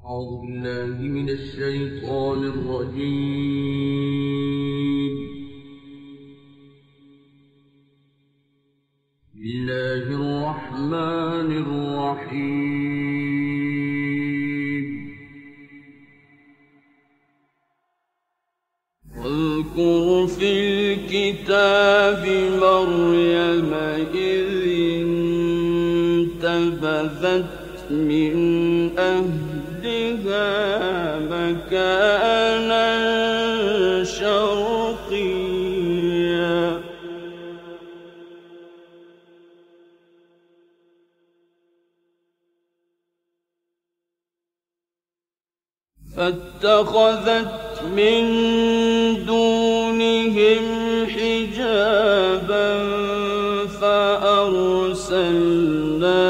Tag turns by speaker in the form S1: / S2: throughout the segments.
S1: أعوذ بالله من الشيطان الرجيم. بسم الله الرحمن الرحيم. واذكر في الكتاب مريم إذ انتبذت من أهلها مكانا شرقيا فاتخذت من دونهم حجابا فأرسلنا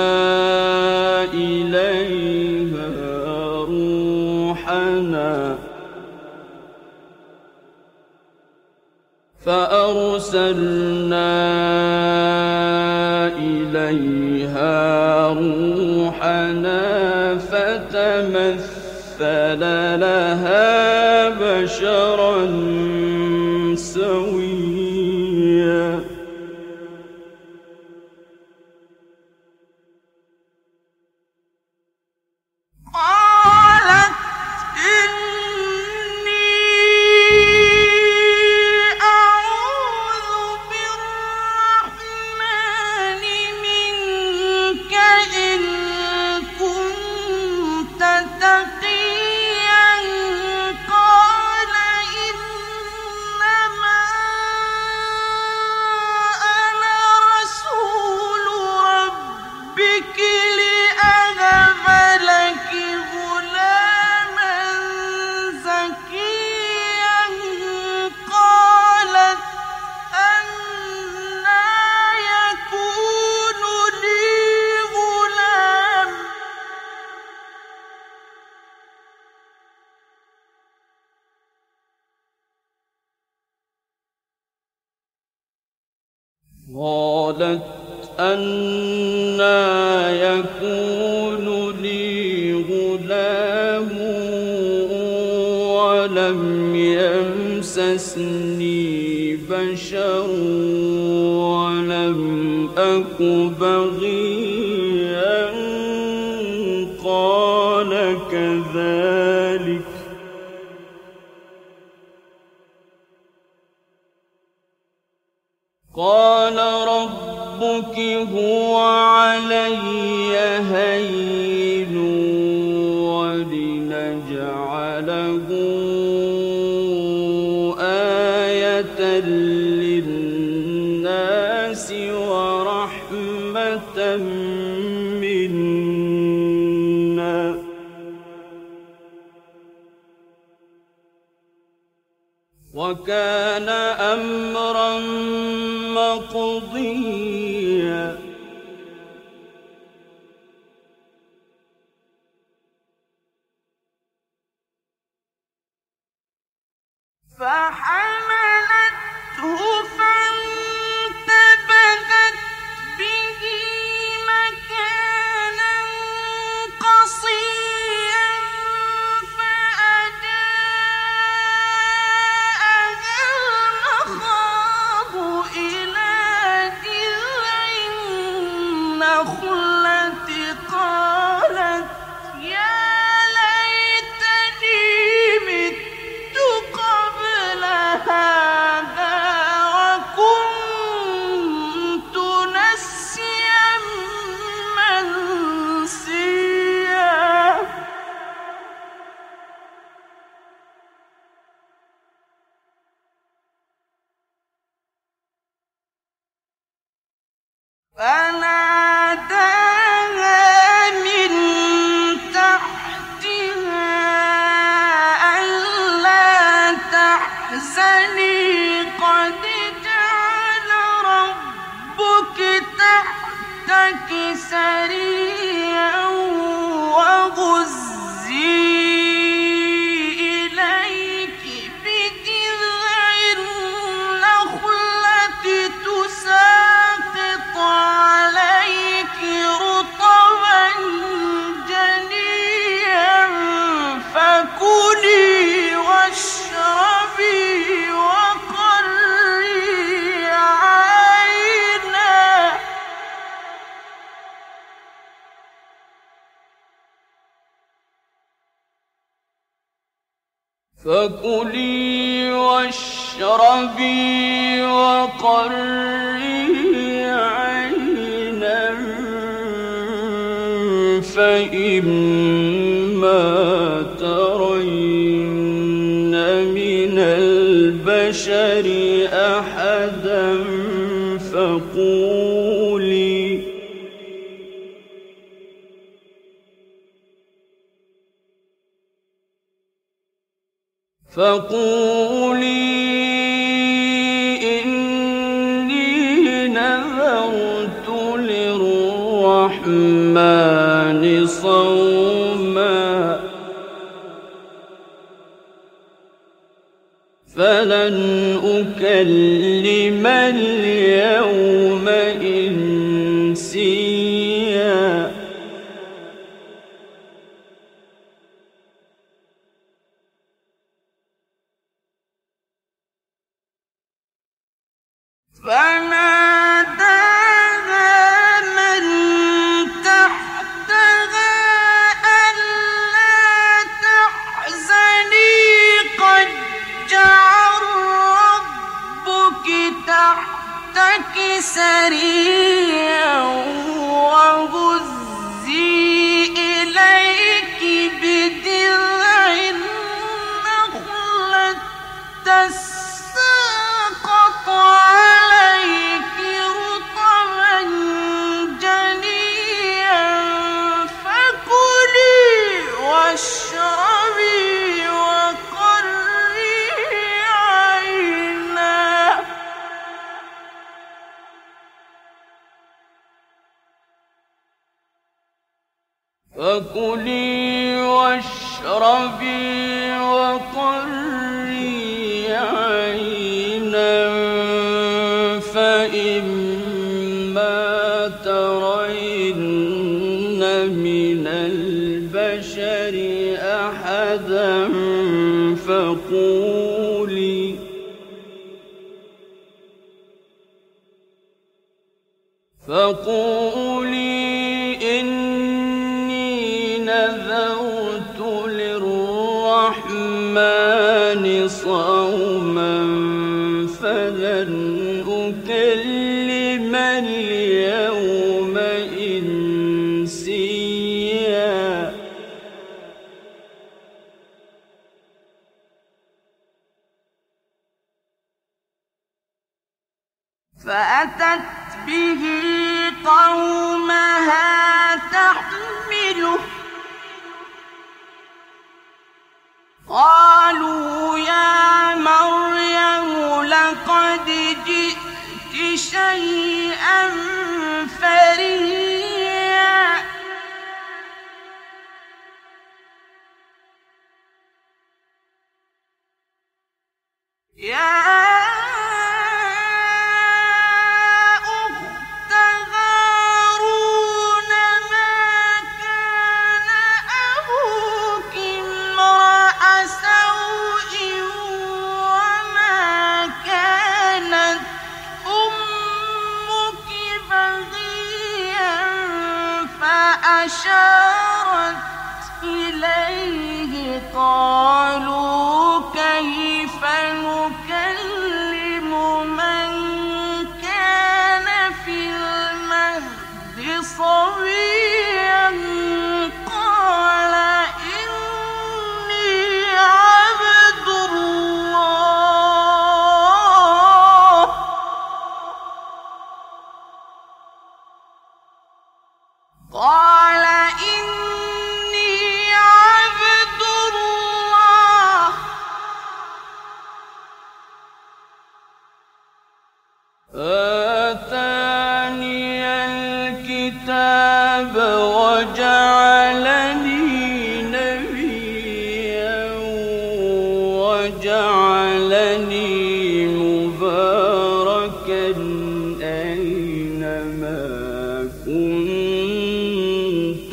S1: إليها روحنا فتمثل لها بشرا سويا قالت أنى يكون لي غلام ولم يمسسني بشر ولم أك بغيا قال كذلك قال ربك هو علي هين ولنجعله آية للناس ورحمة منا وكان أمرا مقضيا فحملته فانتبذت به مكانا قصيا فأجاءها المخاض إلى جذع النخلة قالت يا ليتني مت قبل هذا وكنت نسيا منسيا فناداها من تحتها ألا تحزني قد جعل ربك تحتك سريا وهزي إليك بجذع النخلة تساقط عليك رطبا جنيا
S2: فكلي واشربي وقري عينا فإما ترين من البشر أحدا فقولي إني نذرت للرحمن صوما فلن أكلم اليوم إنسيا
S1: فناداها من تحتها ألا تحزني قد جعل ربك تحتك سريا وهزي إليك بجذع النخلة تساقط عليك رطبا جنيا فكلي واشربي وقري عينا
S2: فكلي واشربي وقري عينا فإما ترين من البشر أحدا فقولي إني نذرت للرحمن صوما فلن أكلم اليوم إنسيا
S1: فأتت به قومها تحمله قالوا يا مريم لقد جئت شيئا فريا يا أشارت إليه قالوا كيف نكلم من كان في المهد صبيا قال إني عبد الله قال إني عبد الله
S2: آتاني الكتاب وجعلني نبيا وجعلني مباركا أينما كنت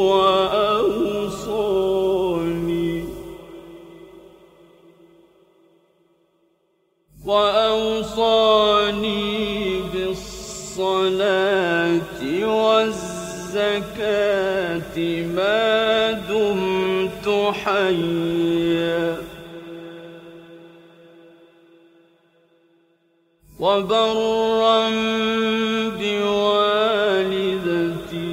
S2: وأوصاني بالصلاة والزكاة ما دمت حيا وبرا بوالدتي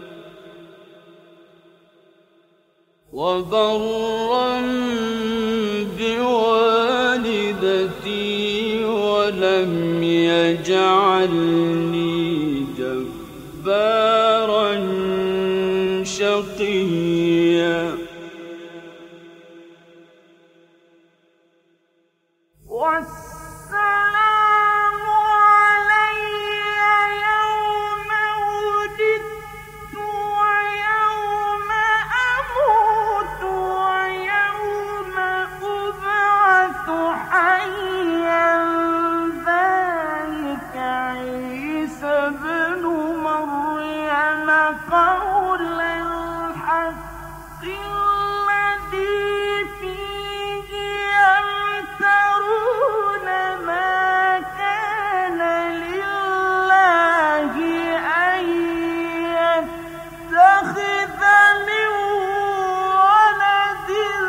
S2: ولم يجعلني جبارا شقيا
S1: والسلام علي يوم ولدت ويوم أموت ويوم أبعث حيا ذلك عيسى ابن مريم قول الحق الذي فيه يمترون ما كان لله أن يتخذ من ولد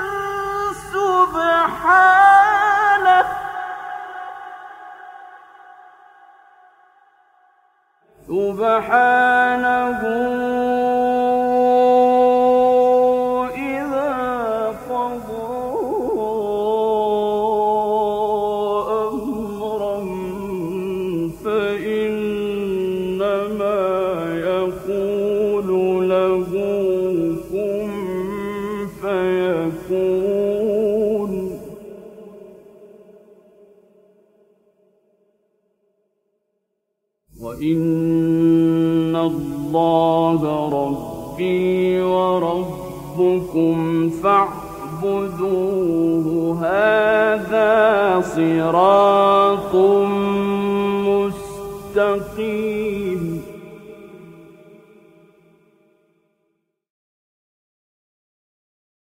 S2: سبحانه إذا قضى أمرا فإنما يقول له كن فيكون وإن الله ربي وربكم فاعبدوه هذا صراط مستقيم